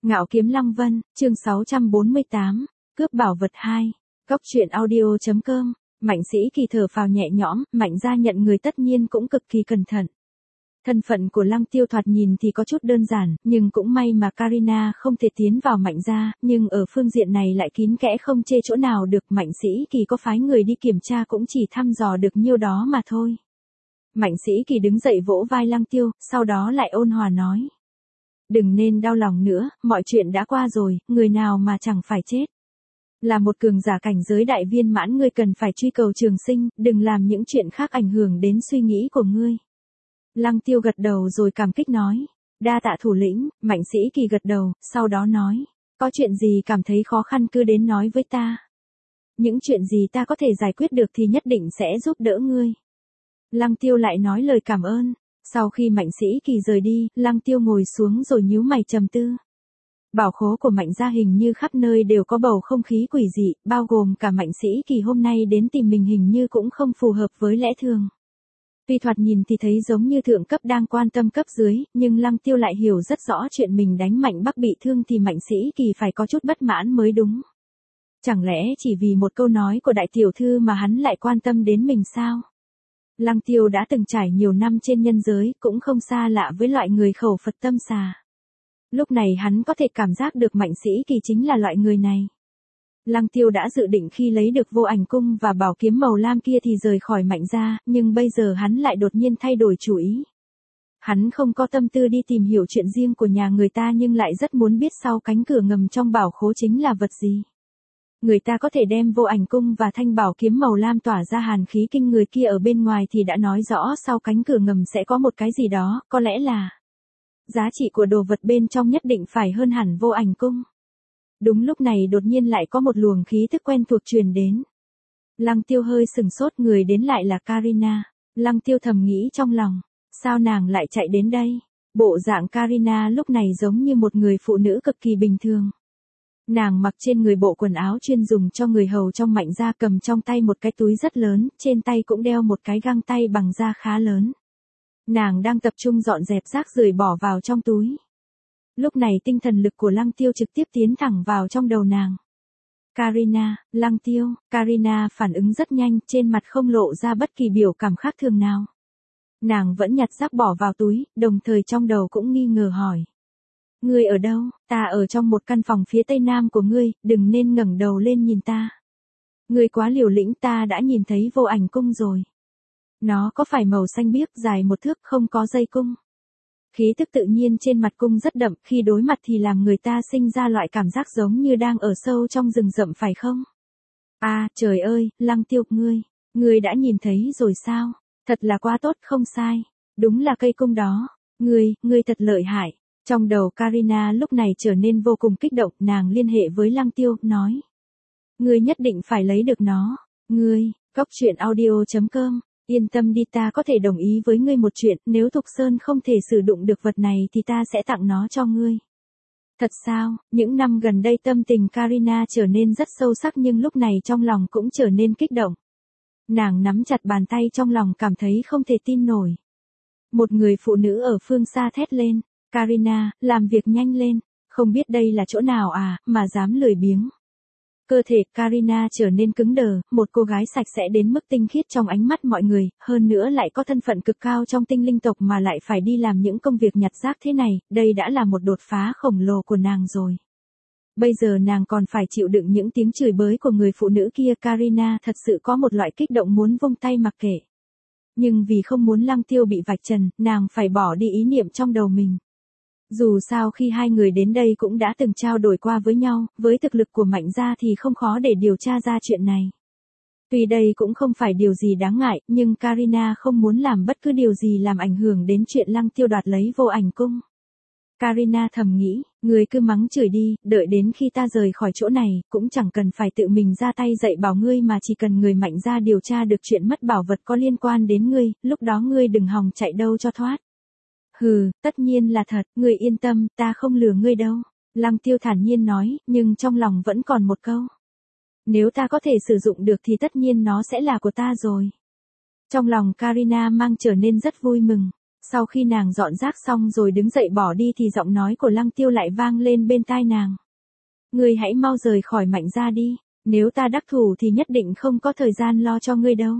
Ngạo Kiếm Lăng Vân, chương 648, cướp bảo vật 2. Góc truyện audio.com. Mạnh Sĩ Kỳ thở phào nhẹ nhõm, Mạnh gia nhận người tất nhiên cũng cực kỳ cẩn thận. Thân phận của Lăng Tiêu thoạt nhìn thì có chút đơn giản, nhưng cũng may mà Karina không thể tiến vào Mạnh gia, nhưng ở phương diện này lại kín kẽ không chê chỗ nào được. Mạnh Sĩ Kỳ có phái người đi kiểm tra cũng chỉ thăm dò được nhiêu đó mà thôi. Mạnh Sĩ Kỳ đứng dậy vỗ vai Lăng Tiêu, sau đó lại ôn hòa nói. Đừng nên đau lòng nữa, mọi chuyện đã qua rồi, người nào mà chẳng phải chết. Là một cường giả cảnh giới đại viên mãn, ngươi cần phải truy cầu trường sinh, đừng làm những chuyện khác ảnh hưởng đến suy nghĩ của ngươi. Lăng Tiêu gật đầu rồi cảm kích nói. Đa tạ thủ lĩnh. Mạnh Sĩ Kỳ gật đầu, sau đó nói. Có chuyện gì cảm thấy khó khăn cứ đến nói với ta. Những chuyện gì ta có thể giải quyết được thì nhất định sẽ giúp đỡ ngươi. Lăng Tiêu lại nói lời cảm ơn. Sau khi Mạnh Sĩ Kỳ rời đi, Lăng Tiêu ngồi xuống rồi nhíu mày trầm tư. Bảo khố của Mạnh gia hình như khắp nơi đều có bầu không khí quỷ dị, bao gồm cả Mạnh Sĩ Kỳ hôm nay đến tìm mình hình như cũng không phù hợp với lẽ thường. Tuy thoạt nhìn thì thấy giống như thượng cấp đang quan tâm cấp dưới, nhưng Lăng Tiêu lại hiểu rất rõ chuyện mình đánh Mạnh Bắc bị thương thì Mạnh Sĩ Kỳ phải có chút bất mãn mới đúng. Chẳng lẽ chỉ vì một câu nói của đại tiểu thư mà hắn lại quan tâm đến mình sao? Lăng Tiêu đã từng trải nhiều năm trên nhân giới, cũng không xa lạ với loại người khẩu Phật tâm xà. Lúc này hắn có thể cảm giác được Mạnh Sĩ Kỳ chính là loại người này. Lăng Tiêu đã dự định khi lấy được vô ảnh cung và bảo kiếm màu lam kia thì rời khỏi Mạnh gia, nhưng bây giờ hắn lại đột nhiên thay đổi chủ ý. Hắn không có tâm tư đi tìm hiểu chuyện riêng của nhà người ta nhưng lại rất muốn biết sau cánh cửa ngầm trong bảo khố chính là vật gì. Người ta có thể đem vô ảnh cung và thanh bảo kiếm màu lam tỏa ra hàn khí kinh người kia ở bên ngoài thì đã nói rõ sau cánh cửa ngầm sẽ có một cái gì đó, có lẽ là giá trị của đồ vật bên trong nhất định phải hơn hẳn vô ảnh cung. Đúng lúc này đột nhiên lại có một luồng khí thức quen thuộc truyền đến. Lăng Tiêu hơi sừng sốt, người đến lại là Karina. Lăng Tiêu thầm nghĩ trong lòng, sao nàng lại chạy đến đây? Bộ dạng Karina lúc này giống như một người phụ nữ cực kỳ bình thường. Nàng mặc trên người bộ quần áo chuyên dùng cho người hầu trong Mạnh gia, cầm trong tay một cái túi rất lớn, trên tay cũng đeo một cái găng tay bằng da khá lớn. Nàng đang tập trung dọn dẹp rác rưởi bỏ vào trong túi. Lúc này tinh thần lực của Lăng Tiêu trực tiếp tiến thẳng vào trong đầu nàng. Karina, Lăng Tiêu. Karina phản ứng rất nhanh, trên mặt không lộ ra bất kỳ biểu cảm khác thường nào. Nàng vẫn nhặt rác bỏ vào túi, đồng thời trong đầu cũng nghi ngờ hỏi. Ngươi ở đâu? Ta ở trong một căn phòng phía tây nam của ngươi, đừng nên ngẩng đầu lên nhìn ta. Ngươi quá liều lĩnh, ta đã nhìn thấy vô ảnh cung rồi. Nó có phải màu xanh biếc dài 1 thước, không có dây cung. Khí tức tự nhiên trên mặt cung rất đậm, khi đối mặt thì làm người ta sinh ra loại cảm giác giống như đang ở sâu trong rừng rậm phải không? À, trời ơi, Lăng Tiêu, ngươi đã nhìn thấy rồi sao? Thật là quá tốt, không sai. Đúng là cây cung đó. Ngươi thật lợi hại. Trong đầu Karina lúc này trở nên vô cùng kích động, nàng liên hệ với Lăng Tiêu, nói. Ngươi nhất định phải lấy được nó. Góc truyện audio.com. Yên tâm đi, ta có thể đồng ý với ngươi một chuyện, nếu Thục Sơn không thể sử dụng được vật này thì ta sẽ tặng nó cho ngươi. Thật sao? Những năm gần đây tâm tình Karina trở nên rất sâu sắc nhưng lúc này trong lòng cũng trở nên kích động. Nàng nắm chặt bàn tay trong lòng cảm thấy không thể tin nổi. Một người phụ nữ ở phương xa thét lên. Karina, làm việc nhanh lên, không biết đây là chỗ nào à, mà dám lười biếng. Cơ thể Karina trở nên cứng đờ, một cô gái sạch sẽ đến mức tinh khiết trong ánh mắt mọi người, hơn nữa lại có thân phận cực cao trong tinh linh tộc mà lại phải đi làm những công việc nhặt rác thế này, đây đã là một đột phá khổng lồ của nàng rồi. Bây giờ nàng còn phải chịu đựng những tiếng chửi bới của người phụ nữ kia. Karina thật sự có một loại kích động muốn vung tay mặc kệ. Nhưng vì không muốn Lăng Tiêu bị vạch trần, nàng phải bỏ đi ý niệm trong đầu mình. Dù sao khi hai người đến đây cũng đã từng trao đổi qua với nhau, với thực lực của Mạnh gia thì không khó để điều tra ra chuyện này. Tuy đây cũng không phải điều gì đáng ngại, nhưng Karina không muốn làm bất cứ điều gì làm ảnh hưởng đến chuyện Lăng Tiêu đoạt lấy vô ảnh cung. Karina thầm nghĩ, người cứ mắng chửi đi, đợi đến khi ta rời khỏi chỗ này, cũng chẳng cần phải tự mình ra tay dạy bảo ngươi mà chỉ cần người Mạnh gia điều tra được chuyện mất bảo vật có liên quan đến ngươi, lúc đó ngươi đừng hòng chạy đâu cho thoát. Hừ, tất nhiên là thật, ngươi yên tâm, ta không lừa ngươi đâu. Lăng Tiêu thản nhiên nói, nhưng trong lòng vẫn còn một câu. Nếu ta có thể sử dụng được thì tất nhiên nó sẽ là của ta rồi. Trong lòng Karina mang trở nên rất vui mừng. Sau khi nàng dọn rác xong rồi đứng dậy bỏ đi thì giọng nói của Lăng Tiêu lại vang lên bên tai nàng. Ngươi hãy mau rời khỏi Mạnh gia đi, nếu ta đắc thủ thì nhất định không có thời gian lo cho ngươi đâu.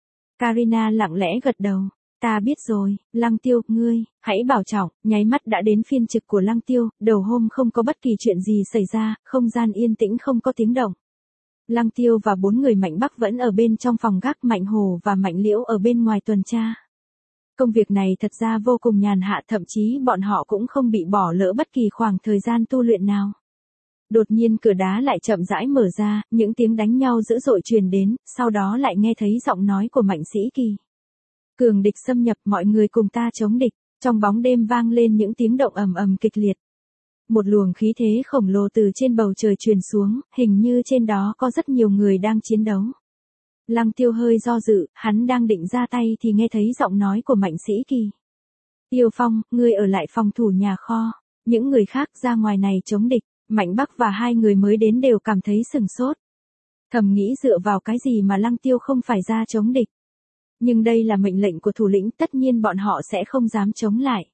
Karina lặng lẽ gật đầu. Ta biết rồi, Lăng Tiêu, ngươi, hãy bảo trọng. Nháy mắt đã đến phiên trực của Lăng Tiêu, đầu hôm không có bất kỳ chuyện gì xảy ra, không gian yên tĩnh không có tiếng động. Lăng Tiêu và 4 người Mạnh Bắc vẫn ở bên trong phòng gác, Mạnh Hồ và Mạnh Liễu ở bên ngoài tuần tra. Công việc này thật ra vô cùng nhàn hạ, thậm chí bọn họ cũng không bị bỏ lỡ bất kỳ khoảng thời gian tu luyện nào. Đột nhiên cửa đá lại chậm rãi mở ra, những tiếng đánh nhau dữ dội truyền đến, sau đó lại nghe thấy giọng nói của Mạnh Sĩ Kỳ. Cường địch xâm nhập, mọi người cùng ta chống địch. Trong bóng đêm vang lên những tiếng động ầm ầm kịch liệt. Một luồng khí thế khổng lồ từ trên bầu trời truyền xuống, hình như trên đó có rất nhiều người đang chiến đấu. Lăng Tiêu hơi do dự, hắn đang định ra tay thì nghe thấy giọng nói của Mạnh Sĩ Kỳ. Tiêu Phong, ngươi ở lại phòng thủ nhà kho, những người khác ra ngoài này chống địch. Mạnh Bắc và 2 người mới đến đều cảm thấy sừng sốt. Thầm nghĩ dựa vào cái gì mà Lăng Tiêu không phải ra chống địch. Nhưng đây là mệnh lệnh của thủ lĩnh, tất nhiên bọn họ sẽ không dám chống lại.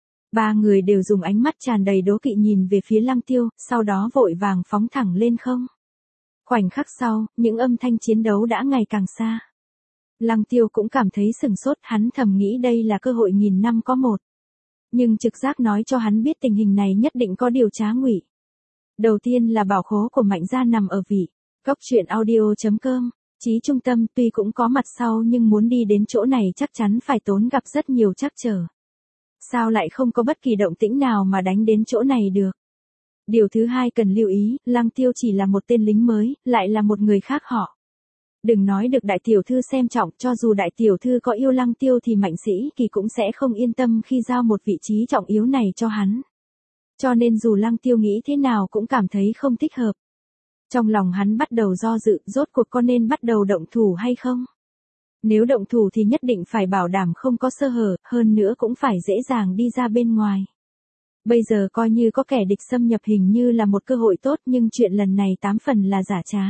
3 người đều dùng ánh mắt tràn đầy đố kỵ nhìn về phía Lăng Tiêu, sau đó vội vàng phóng thẳng lên không. Khoảnh khắc sau, những âm thanh chiến đấu đã ngày càng xa. Lăng Tiêu cũng cảm thấy sừng sốt, hắn thầm nghĩ đây là cơ hội nghìn năm có một. Nhưng trực giác nói cho hắn biết tình hình này nhất định có điều trá ngụy. Đầu tiên là bảo khố của Mạnh gia nằm ở vị. Goctruyện.audio.com. Chí trung tâm, tuy cũng có mặt sau nhưng muốn đi đến chỗ này chắc chắn phải tốn gặp rất nhiều trắc trở. Sao lại không có bất kỳ động tĩnh nào mà đánh đến chỗ này được? Điều thứ hai cần lưu ý, Lăng Tiêu chỉ là một tên lính mới, lại là một người khác họ. Đừng nói được đại tiểu thư xem trọng, cho dù đại tiểu thư có yêu Lăng Tiêu thì Mạnh Sĩ Kỳ cũng sẽ không yên tâm khi giao một vị trí trọng yếu này cho hắn. Cho nên dù Lăng Tiêu nghĩ thế nào cũng cảm thấy không thích hợp. Trong lòng hắn bắt đầu do dự, rốt cuộc có nên bắt đầu động thủ hay không? Nếu động thủ thì nhất định phải bảo đảm không có sơ hở, hơn nữa cũng phải dễ dàng đi ra bên ngoài. Bây giờ coi như có kẻ địch xâm nhập hình như là một cơ hội tốt, nhưng chuyện lần này 8 phần là giả trá.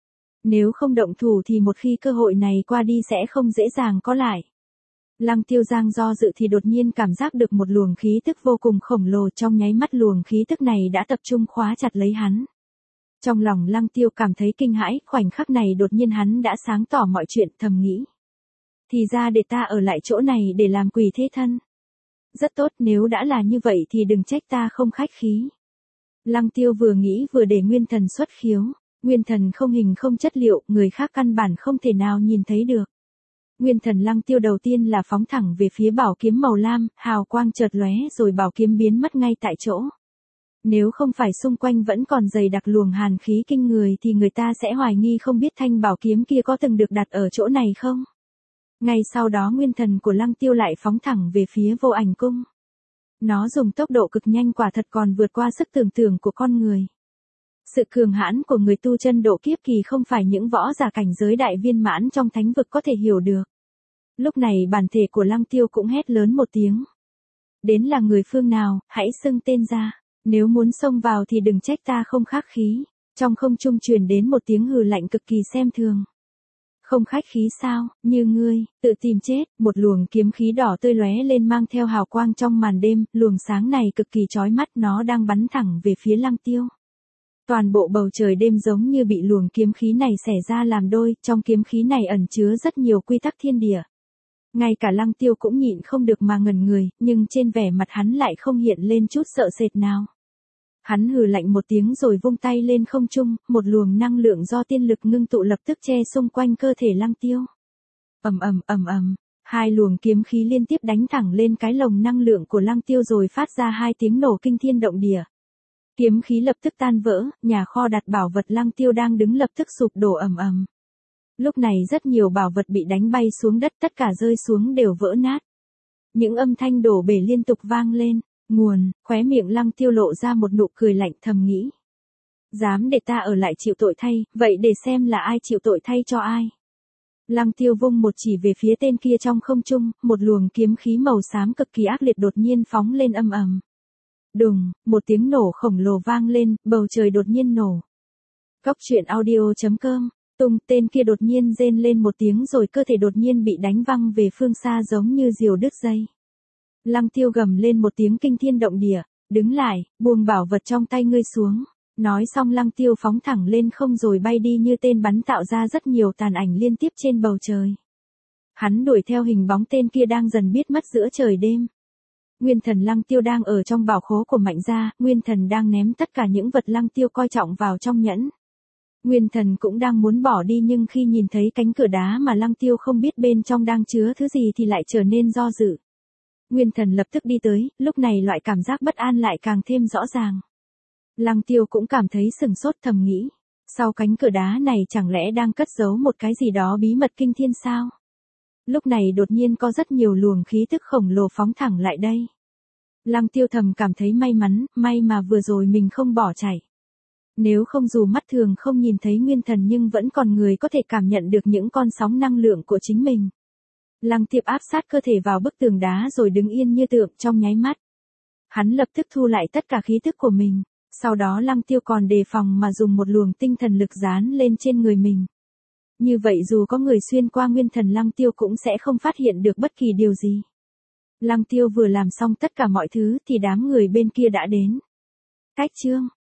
Nếu không động thủ thì một khi cơ hội này qua đi sẽ không dễ dàng có lại. Lăng Tiêu Giang do dự thì đột nhiên cảm giác được một luồng khí tức vô cùng khổng lồ, trong nháy mắt luồng khí tức này đã tập trung khóa chặt lấy hắn. Trong lòng Lăng Tiêu cảm thấy kinh hãi, khoảnh khắc này đột nhiên hắn đã sáng tỏ mọi chuyện, thầm nghĩ. Thì ra để ta ở lại chỗ này để làm quỷ thế thân. Rất tốt, nếu đã là như vậy thì đừng trách ta không khách khí. Lăng Tiêu vừa nghĩ vừa để nguyên thần xuất khiếu. Nguyên thần không hình không chất liệu, người khác căn bản không thể nào nhìn thấy được. Nguyên thần Lăng Tiêu đầu tiên là phóng thẳng về phía bảo kiếm màu lam, hào quang chợt lóe rồi bảo kiếm biến mất ngay tại chỗ. Nếu không phải xung quanh vẫn còn dày đặc luồng hàn khí kinh người thì người ta sẽ hoài nghi không biết thanh bảo kiếm kia có từng được đặt ở chỗ này không. Ngay sau đó nguyên thần của Lăng Tiêu lại phóng thẳng về phía Vô Ảnh Cung. Nó dùng tốc độ cực nhanh, quả thật còn vượt qua sức tưởng tượng của con người. Sự cường hãn của người tu chân độ kiếp kỳ không phải những võ giả cảnh giới đại viên mãn trong thánh vực có thể hiểu được. Lúc này bản thể của Lăng Tiêu cũng hét lớn một tiếng. Đến là người phương nào, hãy xưng tên ra. Nếu muốn xông vào thì đừng trách ta không khách khí. Trong không trung truyền đến một tiếng hừ lạnh cực kỳ xem thường. Không khách khí sao, như ngươi, tự tìm chết. Một luồng kiếm khí đỏ tươi lóe lên mang theo hào quang trong màn đêm, luồng sáng này cực kỳ chói mắt, nó đang bắn thẳng về phía Lăng Tiêu. Toàn bộ bầu trời đêm giống như bị luồng kiếm khí này xẻ ra làm đôi, trong kiếm khí này ẩn chứa rất nhiều quy tắc thiên địa. Ngay cả Lăng Tiêu cũng nhịn không được mà ngẩn người, nhưng trên vẻ mặt hắn lại không hiện lên chút sợ sệt nào. Hắn hừ lạnh một tiếng rồi vung tay lên không trung, một luồng năng lượng do tiên lực ngưng tụ lập tức che xung quanh cơ thể Lăng Tiêu. Ầm ầm ầm ầm, 2 luồng kiếm khí liên tiếp đánh thẳng lên cái lồng năng lượng của Lăng Tiêu rồi phát ra 2 tiếng nổ kinh thiên động địa. Kiếm khí lập tức tan vỡ, nhà kho đặt bảo vật Lăng Tiêu đang đứng lập tức sụp đổ ầm ầm. Lúc này rất nhiều bảo vật bị đánh bay xuống đất, tất cả rơi xuống đều vỡ nát. Những âm thanh đổ bể liên tục vang lên. Nguồn, khóe miệng Lăng Tiêu lộ ra một nụ cười lạnh, thầm nghĩ. Dám để ta ở lại chịu tội thay, vậy để xem là ai chịu tội thay cho ai. Lăng Tiêu vung một chỉ về phía tên kia trong không trung, một luồng kiếm khí màu xám cực kỳ ác liệt đột nhiên phóng lên âm ầm. Đùng, một tiếng nổ khổng lồ vang lên, bầu trời đột nhiên nổ. Goctruyện.audio.com. Tung, tên kia đột nhiên rên lên một tiếng rồi cơ thể đột nhiên bị đánh văng về phương xa giống như diều đứt dây. Lăng Tiêu gầm lên một tiếng kinh thiên động địa, đứng lại, buông bảo vật trong tay ngươi xuống. Nói xong Lăng Tiêu phóng thẳng lên không rồi bay đi như tên bắn tạo ra rất nhiều tàn ảnh liên tiếp trên bầu trời. Hắn đuổi theo hình bóng tên kia đang dần biết mất giữa trời đêm. Nguyên thần Lăng Tiêu đang ở trong bảo khố của Mạnh gia, Nguyên thần đang ném tất cả những vật Lăng Tiêu coi trọng vào trong nhẫn. Nguyên thần cũng đang muốn bỏ đi nhưng khi nhìn thấy cánh cửa đá mà Lăng Tiêu không biết bên trong đang chứa thứ gì thì lại trở nên do dự. Nguyên thần lập tức đi tới, lúc này loại cảm giác bất an lại càng thêm rõ ràng. Lăng Tiêu cũng cảm thấy sừng sốt thầm nghĩ. Sau cánh cửa đá này chẳng lẽ đang cất giấu một cái gì đó bí mật kinh thiên sao? Lúc này đột nhiên có rất nhiều luồng khí tức khổng lồ phóng thẳng lại đây. Lăng Tiêu thầm cảm thấy may mắn, may mà vừa rồi mình không bỏ chạy. Nếu không dù mắt thường không nhìn thấy nguyên thần nhưng vẫn còn người có thể cảm nhận được những con sóng năng lượng của chính mình. Lăng Tiêu áp sát cơ thể vào bức tường đá rồi đứng yên như tượng trong nháy mắt. Hắn lập tức thu lại tất cả khí tức của mình. Sau đó Lăng Tiêu còn đề phòng mà dùng một luồng tinh thần lực dán lên trên người mình. Như vậy dù có người xuyên qua nguyên thần Lăng Tiêu cũng sẽ không phát hiện được bất kỳ điều gì. Lăng Tiêu vừa làm xong tất cả mọi thứ thì đám người bên kia đã đến. Cách chương